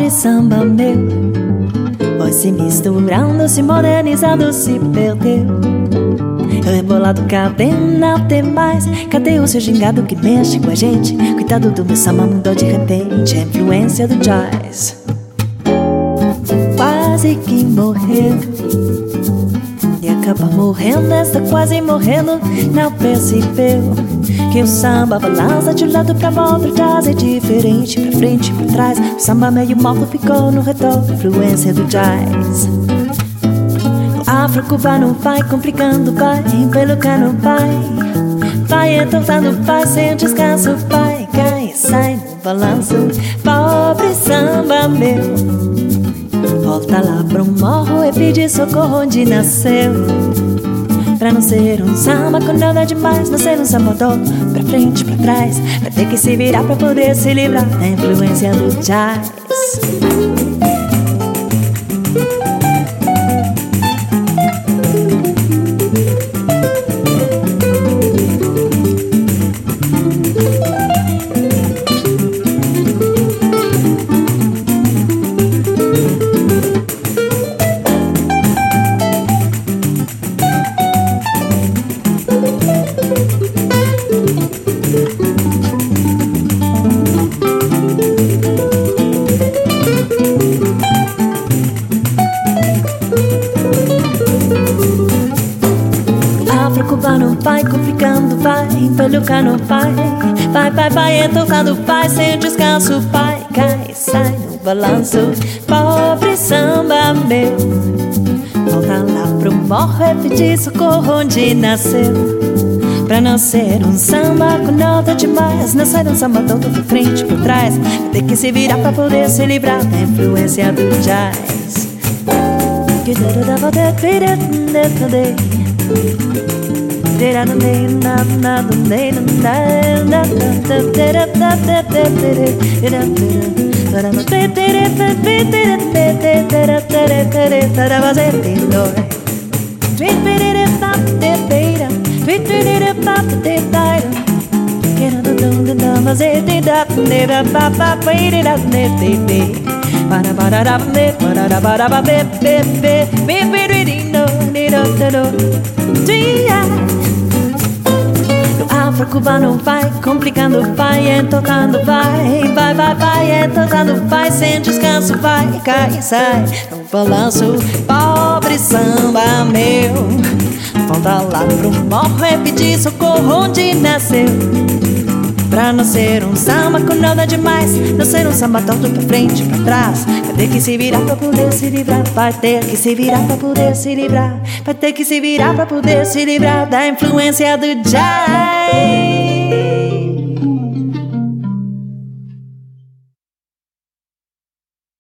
pobre samba meu foi se misturando, se modernizando, se perdeu. Rebolado, cadê não tem mais? Cadê o seu gingado que mexe com a gente? Coitado do meu samba, mudou de repente a influência do jazz. Quase que morreu e acaba morrendo, está quase morrendo. Não percebeu que o samba balança de um lado pra outro. O jazz é diferente, pra frente e pra trás. O samba meio morto ficou no retorno, influência do jazz. O afro-cubano vai complicando, vai pelo cano, vai entortando, vai sem descanso, vai, cai e sai no balanço. Pobre samba meu, volta lá pro morro e pede socorro onde nasceu. Pra não ser um samba com nada demais, não ser um sambador pra frente, pra trás. Vai ter que se virar pra poder se livrar da influência do jazz. Cubano vai complicando, vai pelo cano, vai tocando, vai sem descanso, vai, cai e sai no balanço. Pobre samba meu, volta lá pro morro e pedir socorro onde nasceu. Pra não ser um samba com nota demais, não ser um samba todo pra frente e pra trás. Vai ter que se virar pra poder se livrar da influência do jazz. Afro-cubano vai complicando, vai tocando, vai tocando, vai sem descanso, vai, cai e sai no balanço. Pobre samba meu, volta lá pro morro e pedir socorro onde nasceu. Pra não ser um samba com nada demais, não ser um samba torto pra frente e pra trás. Vai ter que se virar pra poder se livrar, vai ter que se virar pra poder se livrar, vai ter que se virar pra poder se livrar da influência do jazz.